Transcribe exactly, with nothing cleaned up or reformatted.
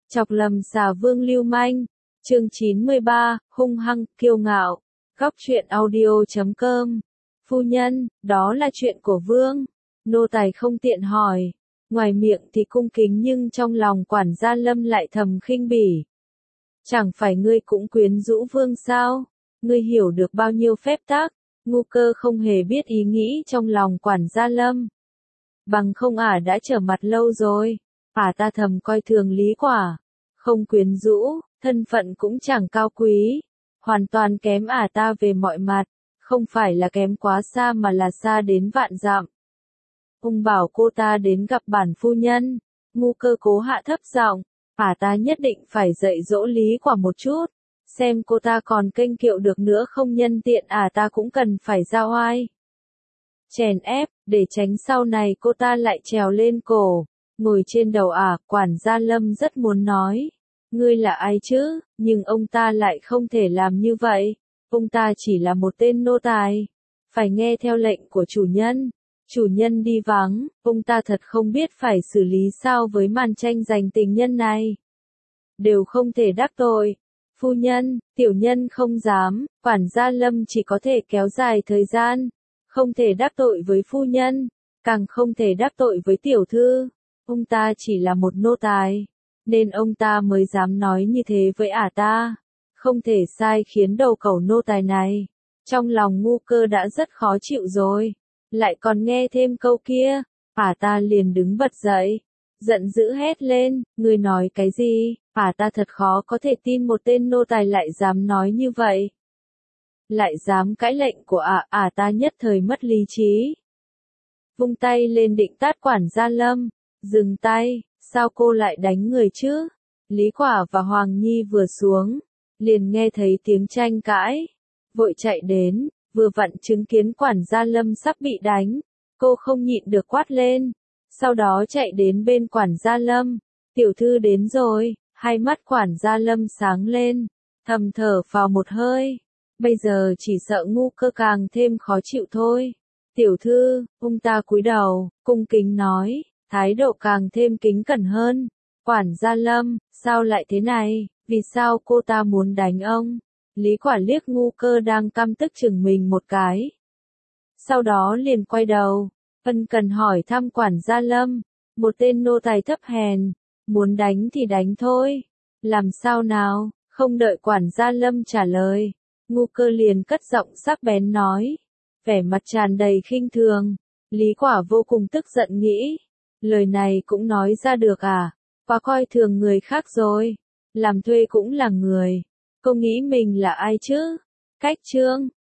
Chọc lầm xà vương lưu manh. Chương chín mươi ba, hung hăng, kiêu ngạo. Góc truyện audio chấm com. Phu nhân, đó là chuyện của vương. Nô tài không tiện hỏi. Ngoài miệng thì cung kính nhưng trong lòng quản gia Lâm lại thầm khinh bỉ. Chẳng phải ngươi cũng quyến rũ vương sao? Ngươi hiểu được bao nhiêu phép tắc? Ngu Cơ không hề biết ý nghĩ trong lòng quản gia Lâm. Bằng không ả đã trở mặt lâu rồi. Ả ta thầm coi thường Lý Quả. Không quyến rũ, thân phận cũng chẳng cao quý. Hoàn toàn kém ả ta về mọi mặt. Không phải là kém quá xa mà là xa đến vạn dặm. Ông bảo cô ta đến gặp bản phu nhân. Ngu Cơ cố hạ thấp giọng. Ả ta nhất định phải dạy dỗ Lý Quả một chút. Xem cô ta còn kênh kiệu được nữa không, nhân tiện ả ta cũng cần phải ra oai. Chèn ép, để tránh sau này cô ta lại trèo lên cổ. Ngồi trên đầu ả, quản gia Lâm rất muốn nói. Ngươi là ai chứ, nhưng ông ta lại không thể làm như vậy. Ông ta chỉ là một tên nô tài. Phải nghe theo lệnh của chủ nhân. Chủ nhân đi vắng, ông ta thật không biết phải xử lý sao với màn tranh giành tình nhân này. Đều không thể đắc tội. Phu nhân, tiểu nhân không dám, quản gia Lâm chỉ có thể kéo dài thời gian. Không thể đắc tội với phu nhân, càng không thể đắc tội với tiểu thư. Ông ta chỉ là một nô tài, nên ông ta mới dám nói như thế với ả ta. Không thể sai khiến đầu cẩu nô tài này. Trong lòng Ngu Cơ đã rất khó chịu rồi. Lại còn nghe thêm câu kia, ả ta liền đứng bật dậy. Giận dữ hét lên, ngươi nói cái gì? Ả ta thật khó có thể tin một tên nô tài lại dám nói như vậy. Lại dám cãi lệnh của ả, ả ta nhất thời mất lý trí. Vung tay lên định tát quản gia Lâm. Dừng tay, sao cô lại đánh người chứ? Lý Quả và Hoàng Nhi vừa xuống, liền nghe thấy tiếng tranh cãi. Vội chạy đến, vừa vặn chứng kiến quản gia Lâm sắp bị đánh. Cô không nhịn được quát lên. Sau đó chạy đến bên quản gia Lâm. Tiểu thư đến rồi, hai mắt quản gia Lâm sáng lên. Thầm thở phào một hơi. Bây giờ chỉ sợ Ngu Cơ càng thêm khó chịu thôi. Tiểu thư, ông ta cúi đầu, cung kính nói, thái độ càng thêm kính cẩn hơn. Quản gia Lâm, sao lại thế này, vì sao cô ta muốn đánh ông? Lý Quả liếc Ngu Cơ đang căm tức chừng mình một cái. Sau đó liền quay đầu, ân cần hỏi thăm quản gia Lâm. Một tên nô tài thấp hèn, muốn đánh thì đánh thôi. Làm sao nào, không đợi quản gia Lâm trả lời. Ngu Cơ liền cất giọng sắc bén nói. Vẻ mặt tràn đầy khinh thường. Lý Quả vô cùng tức giận nghĩ. Lời này cũng nói ra được à? Quá coi thường người khác rồi. Làm thuê cũng là người. Cô nghĩ mình là ai chứ? Cách chương.